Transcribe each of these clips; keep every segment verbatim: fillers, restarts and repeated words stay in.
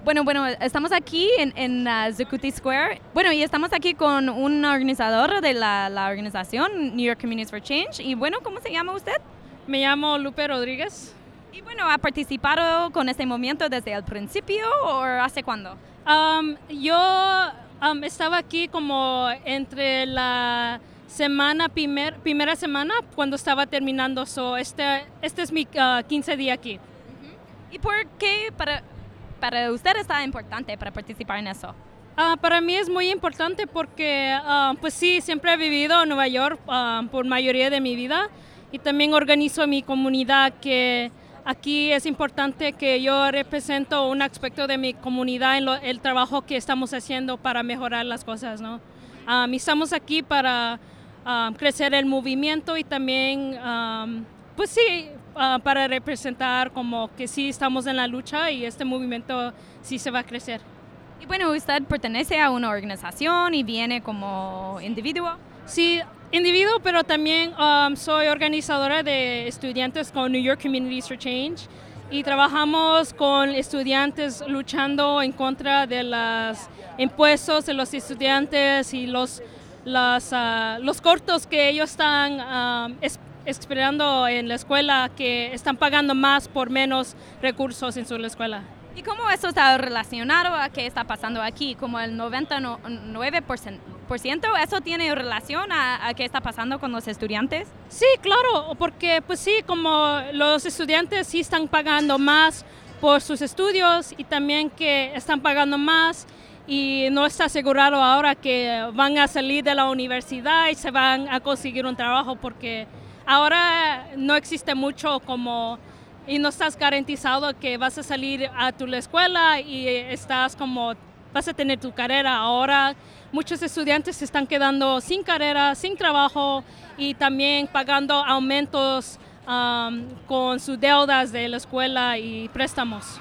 Bueno, bueno, estamos aquí en, en uh, Zuccotti Square. Bueno, y estamos aquí con un organizador de la, la organización New York Communities for Change. Y bueno, ¿cómo se llama usted? Me llamo Lupe Rodríguez. Y bueno, ¿ha participado con este movimiento desde el principio o hace cuándo? Um, yo um, estaba aquí como entre la semana, primer, primera semana, cuando estaba terminando. So este, este es mi uh, quince día aquí. ¿Y por qué para, para usted está importante para participar en eso? Uh, para mí es muy importante porque, uh, pues sí, siempre he vivido en Nueva York uh, por mayoría de mi vida y también organizo mi comunidad, que aquí es importante que yo represento un aspecto de mi comunidad en lo, el trabajo que estamos haciendo para mejorar las cosas, ¿no? Um, y estamos aquí para um, crecer el movimiento y también, um, pues sí, uh, para representar como que sí estamos en la lucha y este movimiento sí se va a crecer. Y bueno, ¿usted pertenece a una organización y viene como individuo? Sí, individuo, pero también um, soy organizadora de estudiantes con New York Communities for Change y trabajamos con estudiantes luchando en contra de los impuestos de los estudiantes y los, los, uh, los cortos que ellos están um, es, esperando en la escuela, que están pagando más por menos recursos en su escuela. ¿Y cómo eso está relacionado a qué está pasando aquí? Como el noventa y nueve por ciento, ¿eso tiene relación a, a qué está pasando con los estudiantes? Sí, claro, porque pues sí, como los estudiantes sí están pagando más por sus estudios y también que están pagando más y no está asegurado ahora que van a salir de la universidad y se van a conseguir un trabajo, porque ahora no existe mucho como... y no estás garantizado que vas a salir a tu escuela y estás como, vas a tener tu carrera. Ahora muchos estudiantes se están quedando sin carrera, sin trabajo y también pagando aumentos um, con sus deudas de la escuela y préstamos.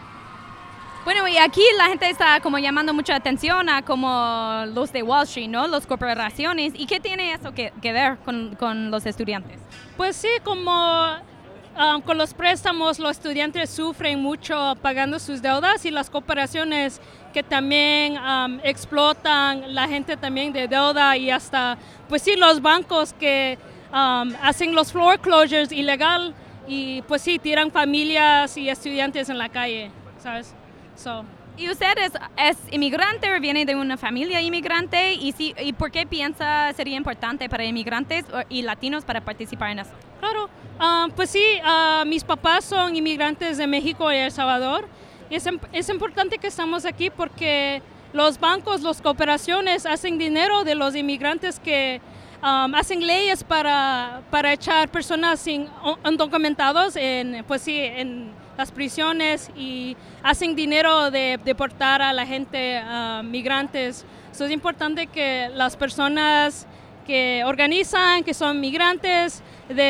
Bueno, y aquí la gente está como llamando mucha atención a como los de Wall Street, ¿no? Las corporaciones. ¿Y qué tiene eso que, que ver con, con los estudiantes? Pues sí, como... Um, con los préstamos, los estudiantes sufren mucho pagando sus deudas y las corporaciones que también um, explotan la gente también de deuda, y hasta, pues sí, los bancos que um, hacen los foreclosures ilegal y pues sí, tiran familias y estudiantes en la calle, ¿sabes? So. ¿Y usted es, es inmigrante o viene de una familia inmigrante? ¿Y, si, ¿Y por qué piensa sería importante para inmigrantes y latinos para participar en eso? Claro, uh, pues sí, uh, mis papás son inmigrantes de México y El Salvador. Y es, es importante que estamos aquí porque los bancos, las cooperaciones hacen dinero de los inmigrantes que um, hacen leyes para, para echar personas sin indocumentados en, pues sí, en las prisiones, y hacen dinero de deportar a la gente, uh, migrantes. So, es importante que las personas que organizan, que son migrantes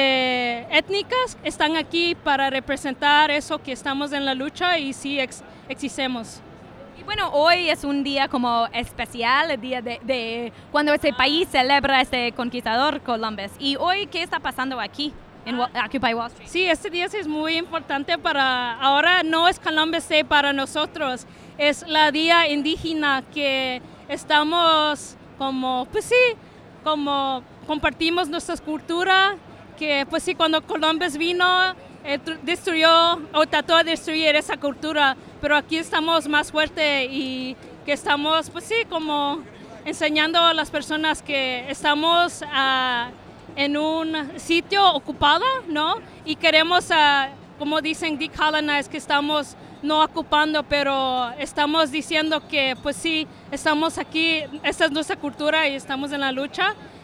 de étnicas, están aquí para representar eso, que estamos en la lucha y sí ex existemos. Y bueno, hoy es un día como especial, el día de, de cuando este país celebra este conquistador Columbus. ¿Y hoy qué está pasando aquí en Occupy Wall Street? Sí, este día sí es muy importante para, ahora no es Columbus Day para nosotros, es la día indígena que estamos como, pues sí, como compartimos nuestra cultura, que pues sí, cuando Columbus vino, eh, destruyó o trató de destruir esa cultura, pero aquí estamos más fuertes y que estamos, pues sí, como enseñando a las personas que estamos uh, en un sitio ocupado, ¿no? Y queremos, uh, como dicen, decolonize, que estamos no ocupando, pero estamos diciendo que pues sí, estamos aquí, esta es nuestra cultura y estamos en la lucha.